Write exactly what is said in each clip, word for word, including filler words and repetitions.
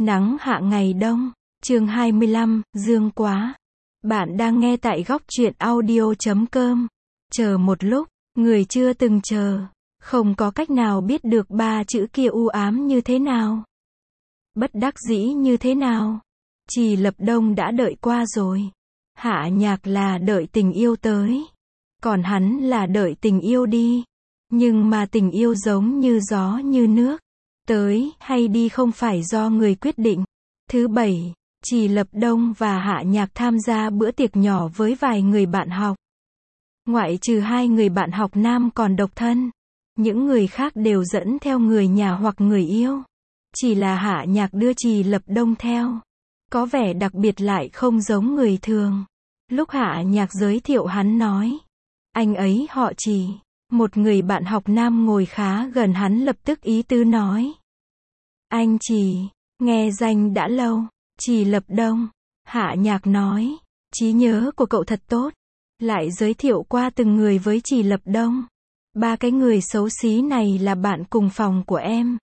Nắng hạ ngày đông. Chương hai mươi lăm, dương quá. Bạn đang nghe tại góc truyện audio chấm com. Chờ một lúc, người chưa từng chờ. Không có cách nào biết được ba chữ kia u ám như thế nào. Bất đắc dĩ như thế nào. Trì Lập Đông đã đợi qua rồi. Hạ Nhạc là đợi tình yêu tới. Còn hắn là đợi tình yêu đi. Nhưng mà tình yêu giống như gió như nước. Tới hay đi không phải do người quyết định. Thứ bảy, Trì Lập Đông và Hạ Nhạc tham gia bữa tiệc nhỏ với vài người bạn học. Ngoại trừ hai người bạn học nam còn độc thân. Những người khác đều dẫn theo người nhà hoặc người yêu. Chỉ là Hạ Nhạc đưa Trì Lập Đông theo. Có vẻ đặc biệt lại không giống người thường. Lúc Hạ Nhạc giới thiệu hắn nói. Anh ấy họ Trì. Một người bạn học nam ngồi khá gần hắn lập tức ý tứ nói. Anh Trì, nghe danh đã lâu. Trì Lập Đông. Hạ Nhạc nói. Trí nhớ của cậu thật tốt. Lại giới thiệu qua từng người với Trì Lập Đông. Ba cái người xấu xí này là bạn cùng phòng của em.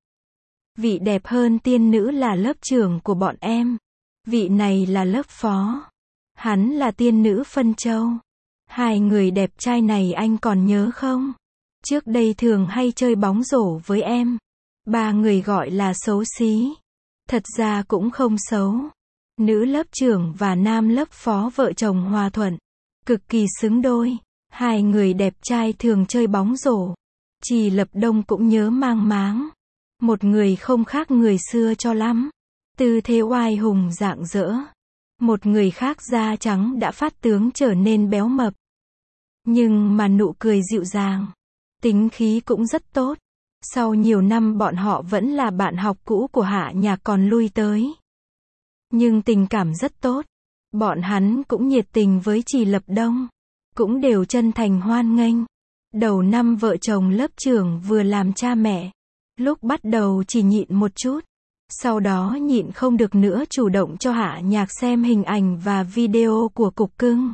Vị đẹp hơn tiên nữ là lớp trưởng của bọn em. Vị này là lớp phó. Hắn là tiên nữ Phân Châu. Hai người đẹp trai này anh còn nhớ không? Trước đây thường hay chơi bóng rổ với em. Ba người gọi là xấu xí. Thật ra cũng không xấu. Nữ lớp trưởng và nam lớp phó vợ chồng hòa thuận. Cực kỳ xứng đôi. Hai người đẹp trai thường chơi bóng rổ. Trì Lập Đông cũng nhớ mang máng. Một người không khác người xưa cho lắm. Tư thế oai hùng rạng rỡ. Một người khác da trắng đã phát tướng trở nên béo mập. Nhưng mà nụ cười dịu dàng. Tính khí cũng rất tốt. Sau nhiều năm bọn họ vẫn là bạn học cũ của Hạ Nhạc còn lui tới. Nhưng tình cảm rất tốt. Bọn hắn cũng nhiệt tình với Trì Lập Đông. Cũng đều chân thành hoan nghênh. Đầu năm vợ chồng lớp trưởng vừa làm cha mẹ. Lúc bắt đầu chỉ nhịn một chút. Sau đó nhịn không được nữa chủ động cho Hạ Nhạc xem hình ảnh và video của cục cưng.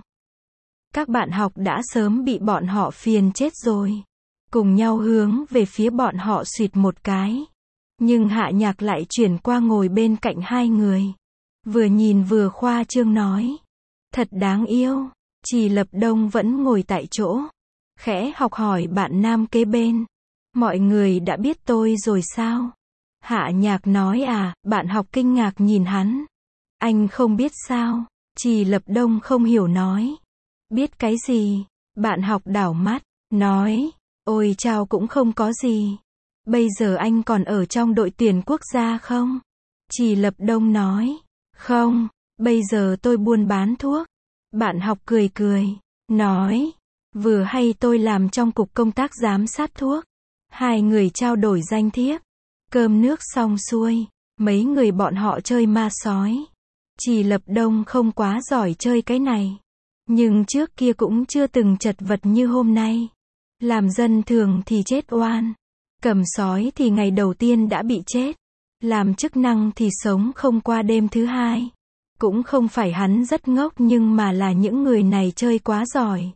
Các bạn học đã sớm bị bọn họ phiền chết rồi. Cùng nhau hướng về phía bọn họ xuyệt một cái. Nhưng Hạ Nhạc lại chuyển qua ngồi bên cạnh hai người. Vừa nhìn vừa khoa trương nói. Thật đáng yêu. Trì Lập Đông vẫn ngồi tại chỗ. Khẽ học hỏi bạn nam kế bên. Mọi người đã biết tôi rồi sao? Hạ Nhạc nói à, bạn học kinh ngạc nhìn hắn. Anh không biết sao? Trì Lập Đông không hiểu nói. Biết cái gì? Bạn học đảo mắt, nói. Ôi chao cũng không có gì. Bây giờ anh còn ở trong đội tuyển quốc gia không? Trì Lập Đông nói. Không, bây giờ tôi buôn bán thuốc. Bạn học cười cười, nói. Vừa hay tôi làm trong cục công tác giám sát thuốc. Hai người trao đổi danh thiếp. Cơm nước xong xuôi. Mấy người bọn họ chơi ma sói. Trì Lập Đông không quá giỏi chơi cái này. Nhưng trước kia cũng chưa từng chật vật như hôm nay. Làm dân thường thì chết oan. Cầm sói thì ngày đầu tiên đã bị chết. Làm chức năng thì sống không qua đêm thứ hai. Cũng không phải hắn rất ngốc nhưng mà là những người này chơi quá giỏi.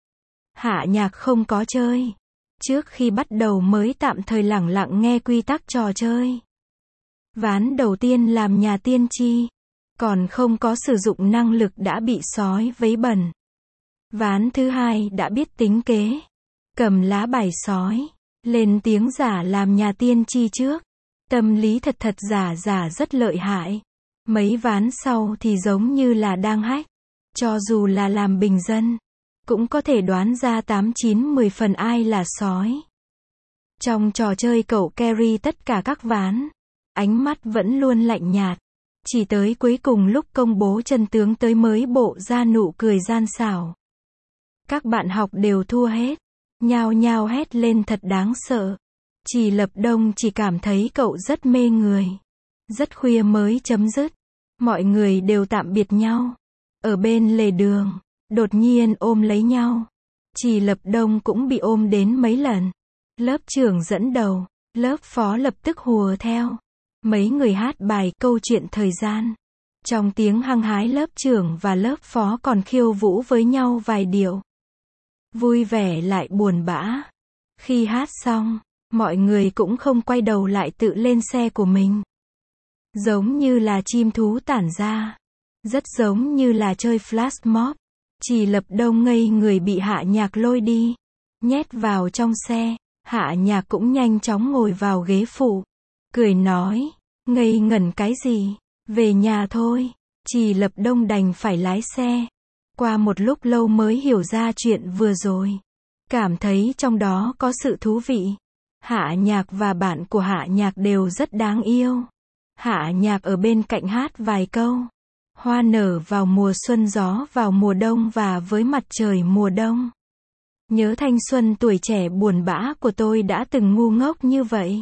Hạ Nhạc không có chơi. Trước khi bắt đầu mới tạm thời lẳng lặng nghe quy tắc trò chơi. Ván đầu tiên làm nhà tiên tri. Còn không có sử dụng năng lực đã bị sói vấy bẩn. Ván thứ hai đã biết tính kế. Cầm lá bài sói. Lên tiếng giả làm nhà tiên tri trước. Tâm lý thật thật giả giả rất lợi hại. Mấy ván sau thì giống như là đang hack. Cho dù là làm bình dân. Cũng có thể đoán ra tám chín mười phần ai là sói. Trong trò chơi cậu carry tất cả các ván. Ánh mắt vẫn luôn lạnh nhạt. Chỉ tới cuối cùng lúc công bố chân tướng tới mới bộ ra nụ cười gian xảo. Các bạn học đều thua hết. Nhao nhao hét lên thật đáng sợ. Trì Lập Đông chỉ cảm thấy cậu rất mê người. Rất khuya mới chấm dứt. Mọi người đều tạm biệt nhau. Ở bên lề đường. Đột nhiên ôm lấy nhau. Trì Lập Đông cũng bị ôm đến mấy lần. Lớp trưởng dẫn đầu. Lớp phó lập tức hùa theo. Mấy người hát bài câu chuyện thời gian. Trong tiếng hăng hái lớp trưởng và lớp phó còn khiêu vũ với nhau vài điệu. Vui vẻ lại buồn bã. Khi hát xong, mọi người cũng không quay đầu lại tự lên xe của mình. giống như là chim thú tản ra, rất giống như là chơi flash mob. Chỉ Lập Đông ngây người bị Hạ Nhạc lôi đi, nhét vào trong xe. Hạ Nhạc cũng nhanh chóng ngồi vào ghế phụ, cười nói, ngây ngẩn cái gì, về nhà thôi. Chỉ Lập Đông đành phải lái xe. Qua một lúc lâu mới hiểu ra chuyện vừa rồi, cảm thấy trong đó có sự thú vị. Hạ Nhạc và bạn của Hạ Nhạc đều rất đáng yêu. Hạ Nhạc ở bên cạnh hát vài câu. Hoa nở vào mùa xuân, gió vào mùa đông và với mặt trời mùa đông. Nhớ thanh xuân tuổi trẻ buồn bã của tôi đã từng ngu ngốc như vậy.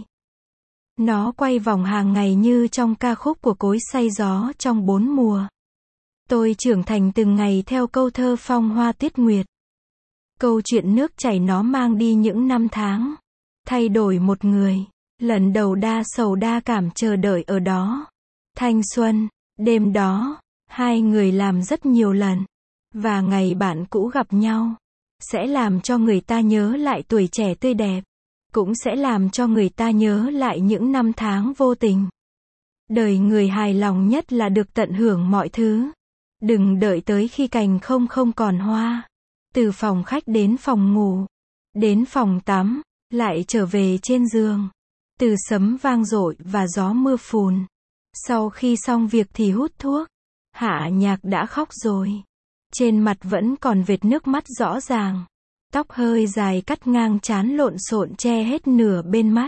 Nó quay vòng hàng ngày như trong ca khúc của Cối Xay Gió trong bốn mùa. Tôi trưởng thành từng ngày theo câu thơ Phong Hoa Tuyết Nguyệt. Câu chuyện nước chảy nó mang đi những năm tháng, thay đổi một người. Lần đầu đa sầu đa cảm chờ đợi ở đó. Thanh xuân, đêm đó, hai người làm rất nhiều lần. Và ngày bạn cũ gặp nhau, sẽ làm cho người ta nhớ lại tuổi trẻ tươi đẹp. Cũng sẽ làm cho người ta nhớ lại những năm tháng vô tình. Đời người hài lòng nhất là được tận hưởng mọi thứ. Đừng đợi tới khi cành không không còn hoa. Từ phòng khách đến phòng ngủ, đến phòng tắm, lại trở về trên giường. Từ sấm vang dội và gió mưa phùn. Sau khi xong việc thì hút thuốc. Hạ Nhạc đã khóc rồi. Trên mặt vẫn còn vệt nước mắt rõ ràng. Tóc hơi dài cắt ngang trán lộn xộn che hết nửa bên mắt.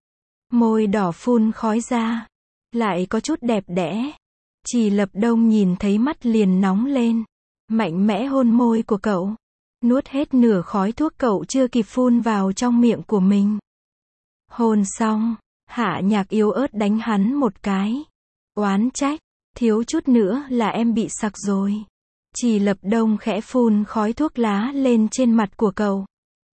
Môi đỏ phun khói ra. Lại có chút đẹp đẽ. Chỉ Lập Đông nhìn thấy mắt liền nóng lên. Mạnh mẽ hôn môi của cậu. Nuốt hết nửa khói thuốc cậu chưa kịp phun vào trong miệng của mình. Hôn xong, Hạ Nhạc yếu ớt đánh hắn một cái. Oán trách, thiếu chút nữa là em bị sặc rồi. Chỉ Lập Đông khẽ phun khói thuốc lá lên trên mặt của cậu.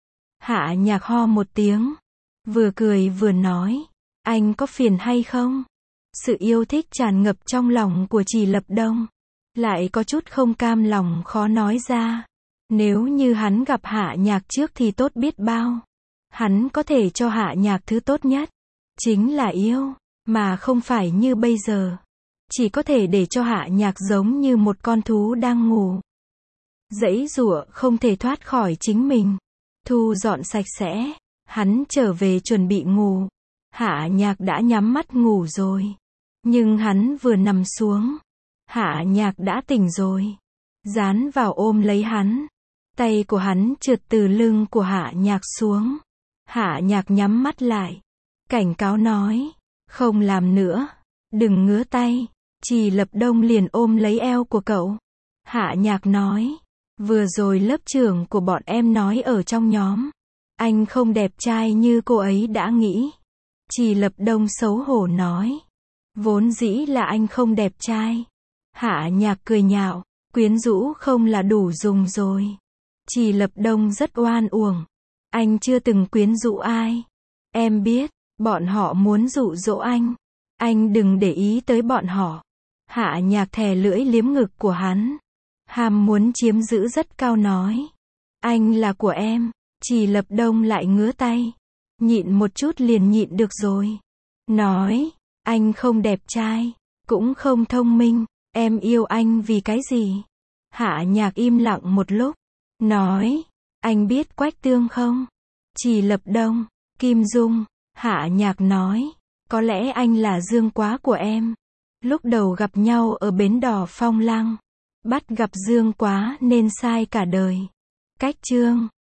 Hạ Nhạc ho một tiếng, vừa cười vừa nói, anh có phiền hay không? Sự yêu thích tràn ngập trong lòng của Chỉ Lập Đông, lại có chút không cam lòng khó nói ra. Nếu như hắn gặp Hạ Nhạc trước thì tốt biết bao. Hắn có thể cho Hạ Nhạc thứ tốt nhất, chính là yêu, mà không phải như bây giờ. Chỉ có thể để cho Hạ Nhạc giống như một con thú đang ngủ. Giãy giụa không thể thoát khỏi chính mình. Thu dọn sạch sẽ, hắn trở về chuẩn bị ngủ. Hạ Nhạc đã nhắm mắt ngủ rồi. Nhưng hắn vừa nằm xuống, Hạ Nhạc đã tỉnh rồi. Dán vào ôm lấy hắn. Tay của hắn trượt từ lưng của Hạ Nhạc xuống. Hạ Nhạc nhắm mắt lại. Cảnh cáo nói, không làm nữa, đừng ngứa tay. Chỉ Lập Đông liền ôm lấy eo của cậu. Hạ Nhạc nói, vừa rồi lớp trưởng của bọn em nói ở trong nhóm, anh không đẹp trai như cô ấy đã nghĩ. Chỉ Lập Đông xấu hổ nói, vốn dĩ là anh không đẹp trai. Hạ Nhạc cười nhạo, quyến rũ không là đủ dùng rồi. Chỉ Lập Đông rất oan uổng. Anh chưa từng quyến rũ ai. Em biết, bọn họ muốn dụ dỗ anh. Anh đừng để ý tới bọn họ. Hạ Nhạc thè lưỡi liếm ngực của hắn. Ham muốn chiếm giữ rất cao nói. Anh là của em. Chỉ Lập Đông lại ngứa tay. Nhịn một chút liền nhịn được rồi. Nói, anh không đẹp trai, cũng không thông minh. Em yêu anh vì cái gì? Hạ Nhạc im lặng một lúc. Nói, anh biết Quách Tương không? Chỉ Lập Đông, Kim Dung. Hạ Nhạc nói, có lẽ anh là Dương Quá của em. Lúc đầu gặp nhau ở bến đò Phong Lăng, bắt gặp Dương Quá nên sai cả đời. Cách chương